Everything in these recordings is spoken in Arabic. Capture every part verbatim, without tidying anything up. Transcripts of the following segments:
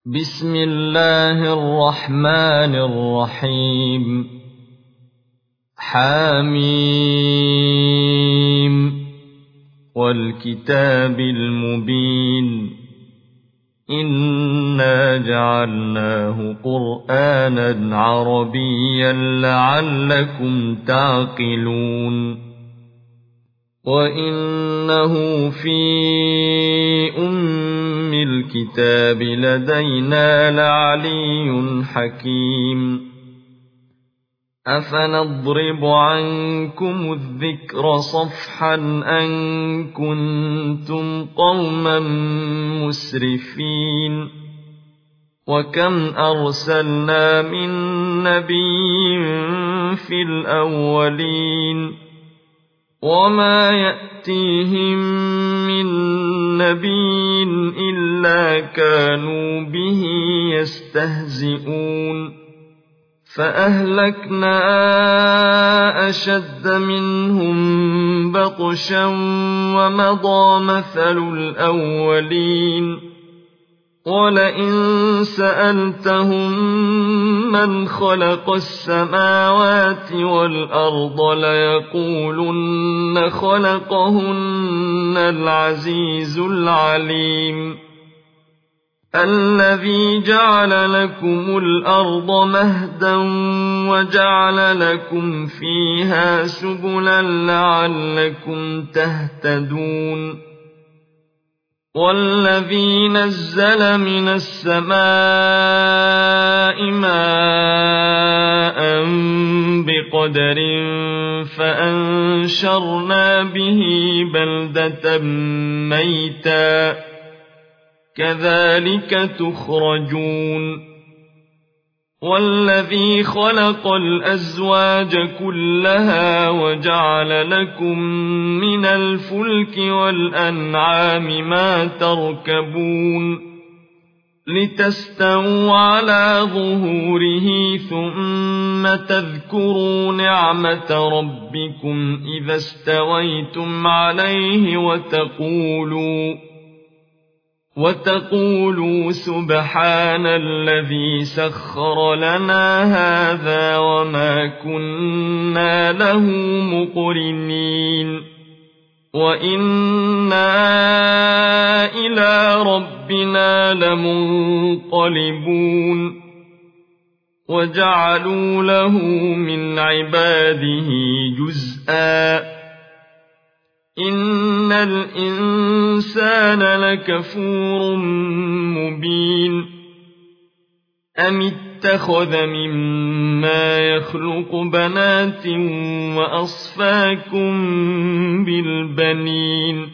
بسم الله الرحمن الرحيم. حاميم والكتاب المبين إنا جعلناه قرآنا عربيا لعلكم تعقلون وإنه في أم الكتاب لدينا لعلي حكيم أفنضرب عنكم الذكر صفحا أن كنتم قوما مسرفين وكم أرسلنا من نبي في الأولين وما يأتيهم من نبي إلا كانوا به يستهزئون فأهلكنا أشد منهم بطشا ومضى مثل الأولين ولئن سألتهم من خلق السماوات والأرض ليقولن خلقهن العزيز العليم الذي جعل لكم الأرض مهدا وجعل لكم فيها سبلا لعلكم تهتدون والذي نزل من السماء ماء بقدر فأنشرنا به بلدة ميتا كذلك تخرجون والذي خلق الأزواج كلها وجعل لكم من الفلك والأنعام ما تركبون لتستووا على ظهوره ثم تذكروا نعمة ربكم إذا استويتم عليه وتقولوا وتقولوا سبحان الذي سخر لنا هذا وما كنا له مقرنين وإنا إلى ربنا لمنقلبون وجعلوا له من عباده جزءا إن الإنسان لكفور مبين أم اتخذ مما يخلق بنات وأصفاكم بالبنين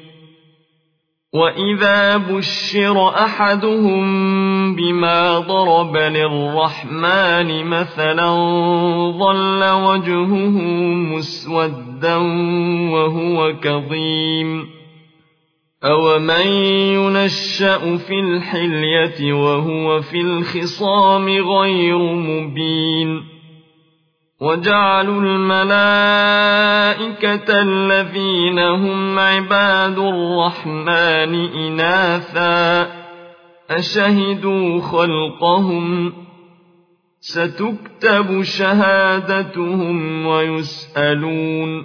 وإذا بشر أحدهم بما ضرب للرحمن مثلا ظل وجهه مسودا وهو كظيم أومن ينشأ في الحلية وهو في الخصام غير مبين وجعلوا الملائكة الذين هم عباد الرحمن إناثا أشهدوا خلقهم ستكتب شهادتهم ويسألون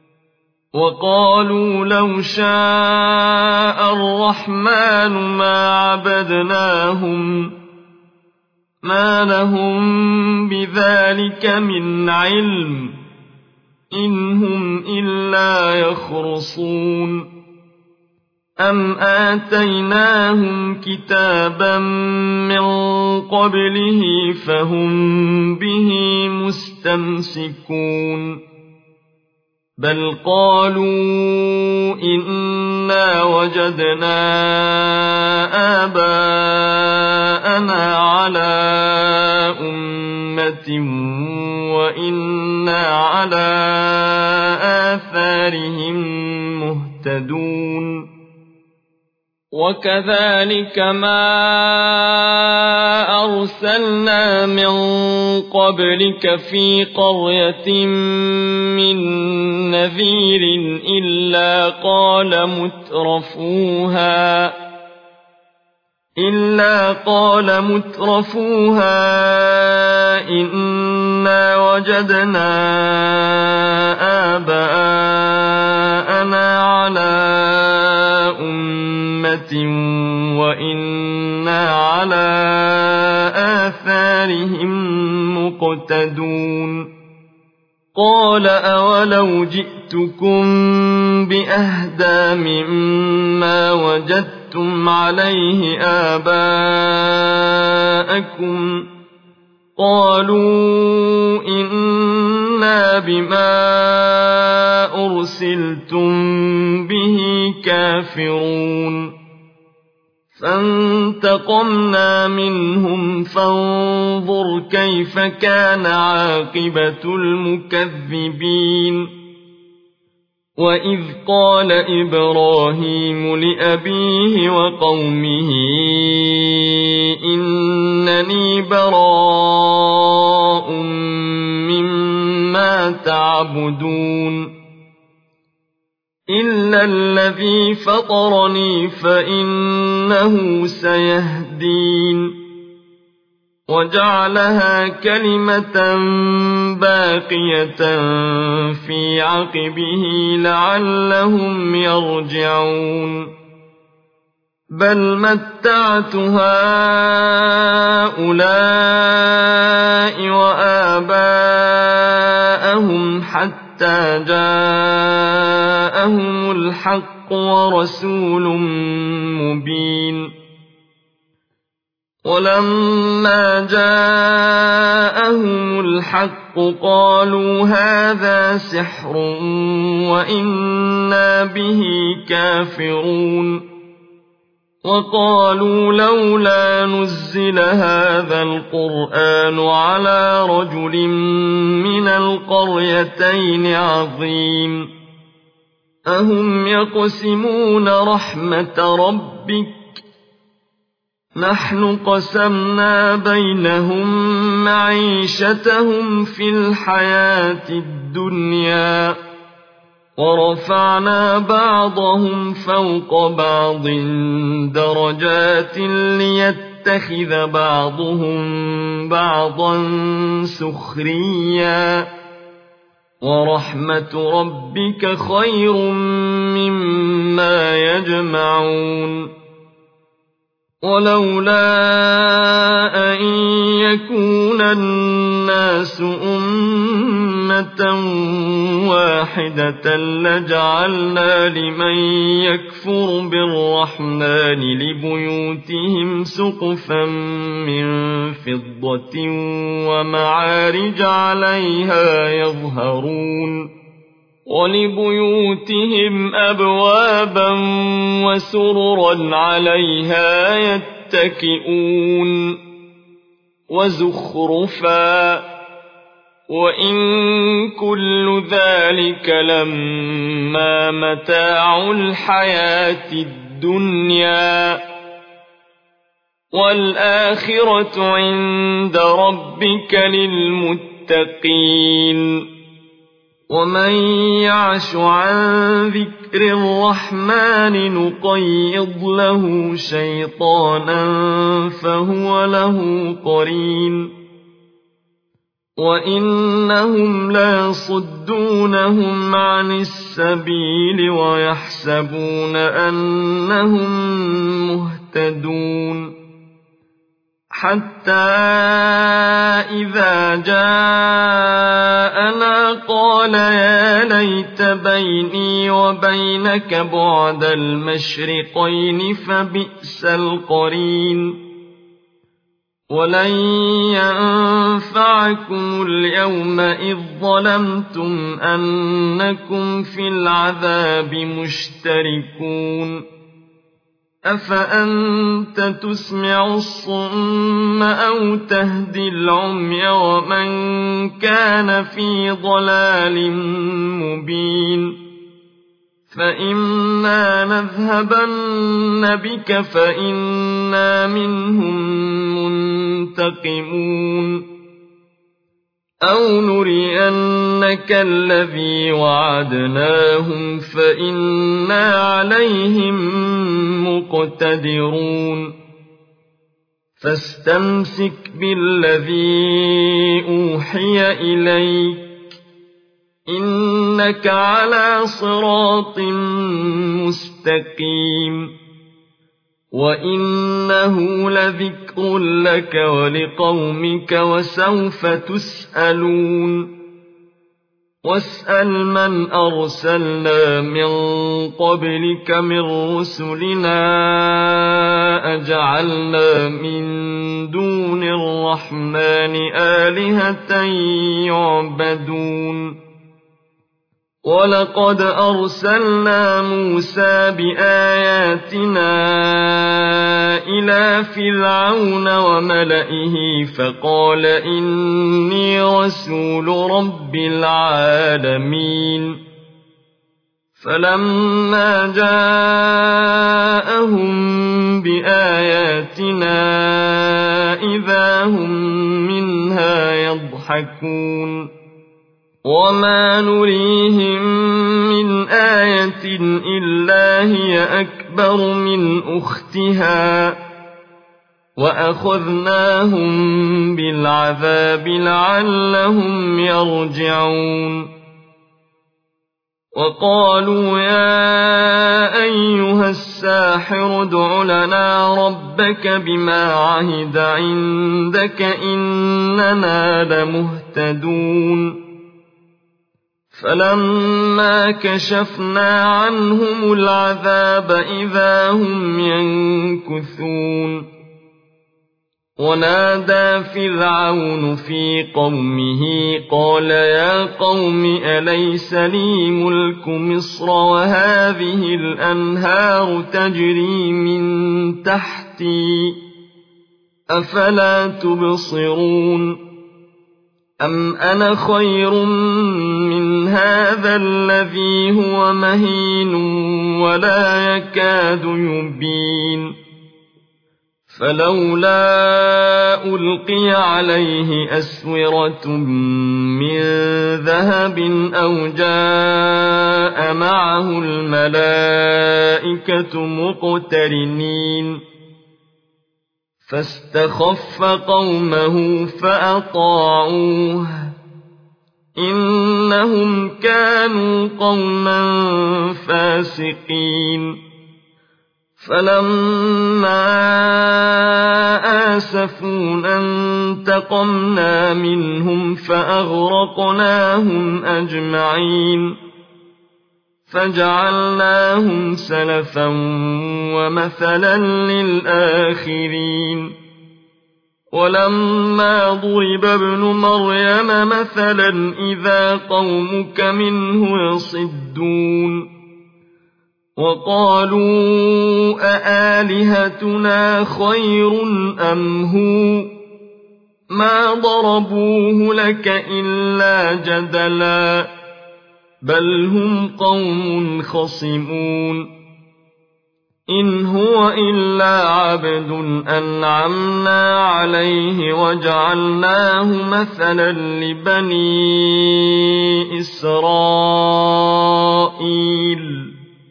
وقالوا لو شاء الرحمن ما عبدناهم ما لهم بذلك من علم إن هم إلا يخرصون أم آتيناهم كتابا من قبله فهم به مستمسكون بل قالوا إنا وجدنا آباءنا على أمة وإنا على آثارهم مهتدون وكذلك ما أرسلنا من قبلك في قرية من نذير إلا قال مترفوها إلا قال مترفوها إنا وجدنا آباءنا على أمة وإنا على آثارهم مقتدون قال أولو جئتكم بأهدى مما وجدتم عليه آباءكم قالوا إنا بما أرسلتم به كافرون فانتقمنا منهم فانظر كيف كان عاقبة المكذبين وإذ قال إبراهيم لأبيه وقومه إنني براء مما تعبدون إلا الذي فطرني فإنه سيهدين وجعلها كلمة باقية في عقبه لعلهم يرجعون بل متعت هؤلاء وآباءهم حتى حتى جاءهم الحق ورسول مبين ولما جاءهم الحق قالوا هذا سحر وإنا به كافرون وقالوا لولا نزل هذا القرآن على رجل من القريتين عظيم أهم يقسمون رحمة ربك نحن قسمنا بينهم معيشتهم في الحياة الدنيا ورفعنا بعضهم فوق بعض درجات ليتخذ بعضهم بعضا سخريا ورحمة ربك خير مما يجمعون ولولا أن يكون الناس أمة واحدة لجعلنا لمن يكفر بالرحمن لبيوتهم سقفا من فضة ومعارج عليها يظهرون ولبيوتهم أبوابا وسررا عليها يتكئون وزخرفا وإن كل ذلك لما متاع الحياة الدنيا والآخرة عند ربك للمتقين ومن يعش عن ذكر الرحمن نقيض له شيطانا فهو له قرين وإنهم ليصدونهم عن السبيل ويحسبون أنهم مهتدون حتى إذا جاءنا قال يا ليت بيني وبينك بعد المشرقين فبئس القرين ولن ينفعكم اليوم إذ ظلمتم أنكم في العذاب مشتركون أفأنت تسمع الصم أو تهدي العمي ومن كان في ضلال مبين فإما نذهبن بك فإنا منهم منتقمون أو نرينك الذي وعدناهم فإنا عليهم مقتدرون فاستمسك بالذي أوحي إليك إنك على صراط مستقيم وإنه لذكر لك ولقومك وسوف تسألون واسأل من أرسلنا من قبلك من رسلنا أجعلنا من دون الرحمن آلهة يعبدون ولقد أرسلنا موسى بآياتنا إلى فرعون وملئه فقال إني رسول رب العالمين فلما جاءهم بآياتنا إذا هم منها يضحكون وما نريهم من آية إلا هي أكبر من أختها وأخذناهم بالعذاب لعلهم يرجعون وقالوا يا أيها الساحر ادع لنا ربك بما عهد عندك إننا لمهتدون فلما كشفنا عنهم العذاب إذا هم ينكثون ونادى فرعون في قومه قال يا قوم أليس لي ملك مصر وهذه الأنهار تجري من تحتي أفلا تبصرون أم أنا خير من هذا الذي هو مهين ولا يكاد يبين فلولا ألقي عليه أسورة من ذهب أو جاء معه الملائكة مقترنين فاستخف قومه فأطاعوه إنهم كانوا قوما فاسقين فلما آسفونا انتقمنا منهم فأغرقناهم أجمعين فجعلناهم سلفا ومثلا للآخرين ولما ضرب ابن مريم مثلا إذا قومك منه يصدون وقالوا أآلهتنا خير أم هو ما ضربوه لك إلا جدلا بل هم قوم خصمون إن هو إلا عبد أنعمنا عليه وجعلناه مثلا لبني إسرائيل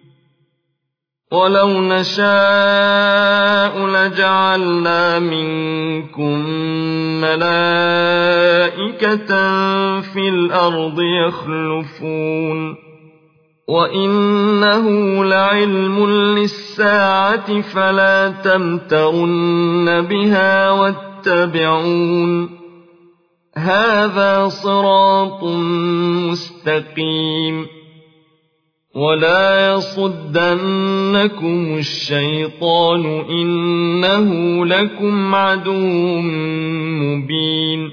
ولو نشاء لجعلنا منكم ملائكة في الأرض يخلفون وإنه لعلم للساعة فلا تمترن بها واتبعون هذا صراط مستقيم ولا يصدنكم الشيطان إنه لكم عدو مبين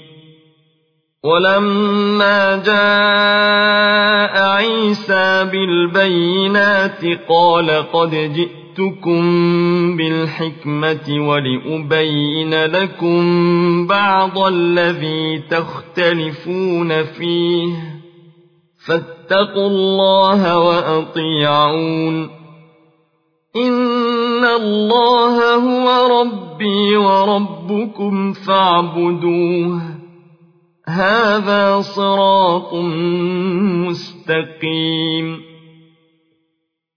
ولما جاء عيسى بالبينات قال قد جئتكم بالحكمة ولأبين لكم بعض الذي تختلفون فيه فاتقوا الله وأطيعون إن الله هو ربي وربكم فاعبدوه هذا صراط مستقيم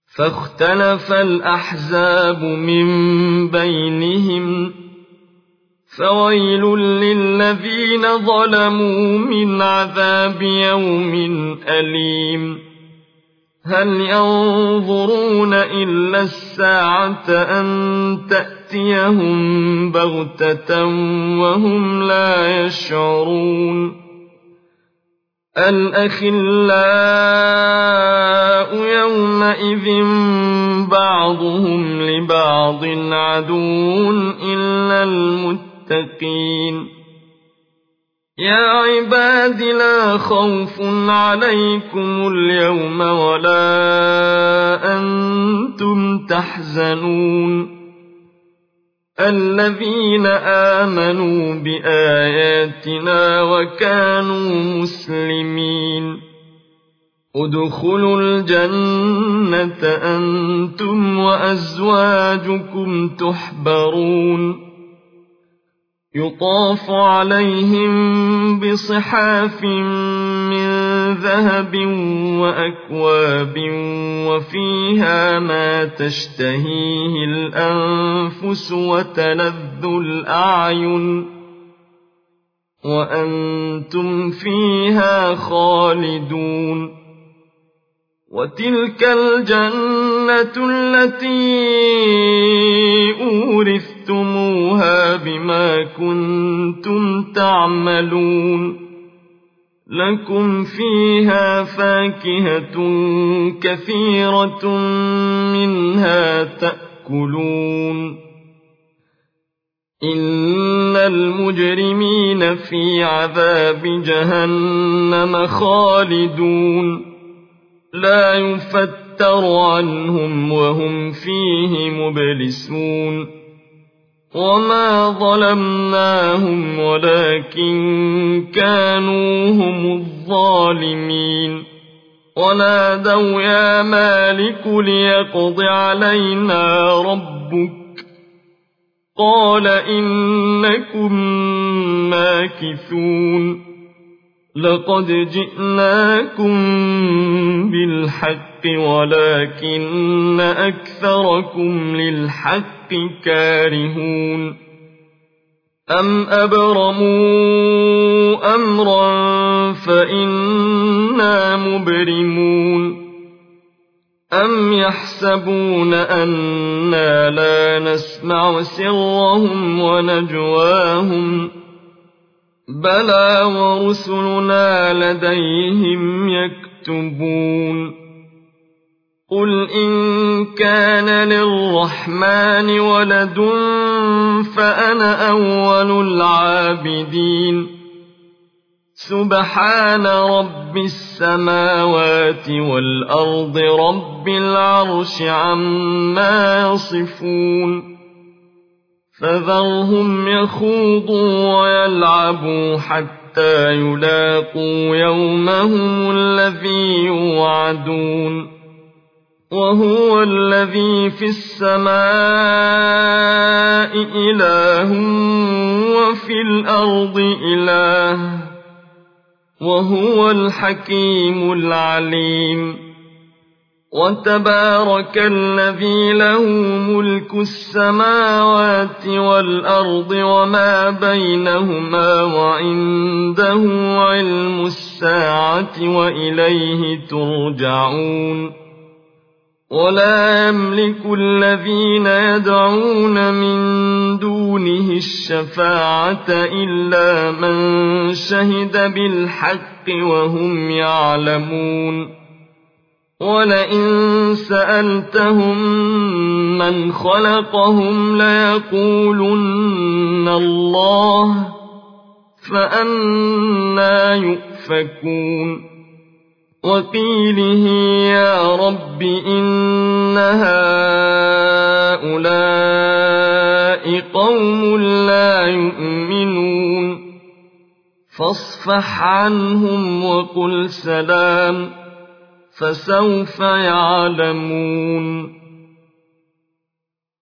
فاختلف الأحزاب من بينهم فويل للذين ظلموا من عذاب يوم أليم هل ينظرون إلا الساعة أن تأتيهم بغتة وهم لا يشعرون الأخلاء يومئذ بعضهم لبعض عدو إلا المتقين يا عباد لا خوف عليكم اليوم ولا أنتم تحزنون الذين آمنوا بآياتنا وكانوا مسلمين ادخلوا الجنة أنتم وأزواجكم تحبرون يطاف عليهم بصحاف من ذهب وأكواب وفيها ما تشتهيه الأنفس وتلذ الأعين وأنتم فيها خالدون وتلك الجنة التي أورثتموها بما كنتم تعملون لكم فيها فاكهة كثيرة منها تأكلون إن المجرمين في عذاب جهنم خالدون لا يفتر عنهم وهم فيه مبلسون وما ظلمناهم ولكن كانوا هم الظالمين ونادوا يا مالك ليقض علينا ربك قال إنكم ماكثون لقد جئناكم بالحق ولكن أكثركم للحق كارهون أم أبرموا أمرا فإنا مبرمون أم يحسبون أنا لا نسمع سرهم ونجواهم بلى ورسلنا لديهم يكتبون قل إن كان للرحمن ولد فأنا أول العابدين سبحان رب السماوات والأرض رب العرش عما يصفون فذرهم يخوضوا ويلعبوا حتى يلاقوا يومهم الذي يوعدون وهو الذي في السماء إله وفي الأرض إله وهو الحكيم العليم وتبارك الذي له ملك السماوات والأرض وما بينهما وعنده علم الساعة وإليه ترجعون ولا يملك الذين يدعون من دونه الشفاعة إلا من شهد بالحق وهم يعلمون ولئن سألتهم من خلقهم ليقولن الله فأنى يؤفكون وقيله يا رب إن هؤلاء قوم لا يؤمنون فاصفح عنهم وقل سلام فسوف يعلمون